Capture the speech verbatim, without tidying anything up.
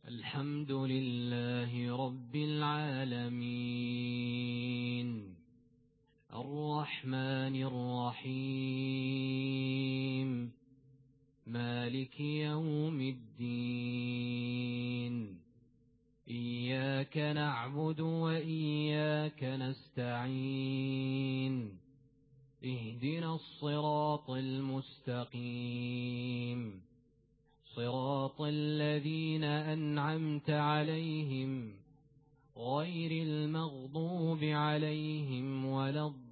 الحمد لله رب العالمين الرحمن الرحيم مالك يوم الدين إياك نعبد وإياك نستعين اهدنا الصراط المستقيم صراط الذين أنعمت عليهم غير المغضوب عليهم ولا الضالين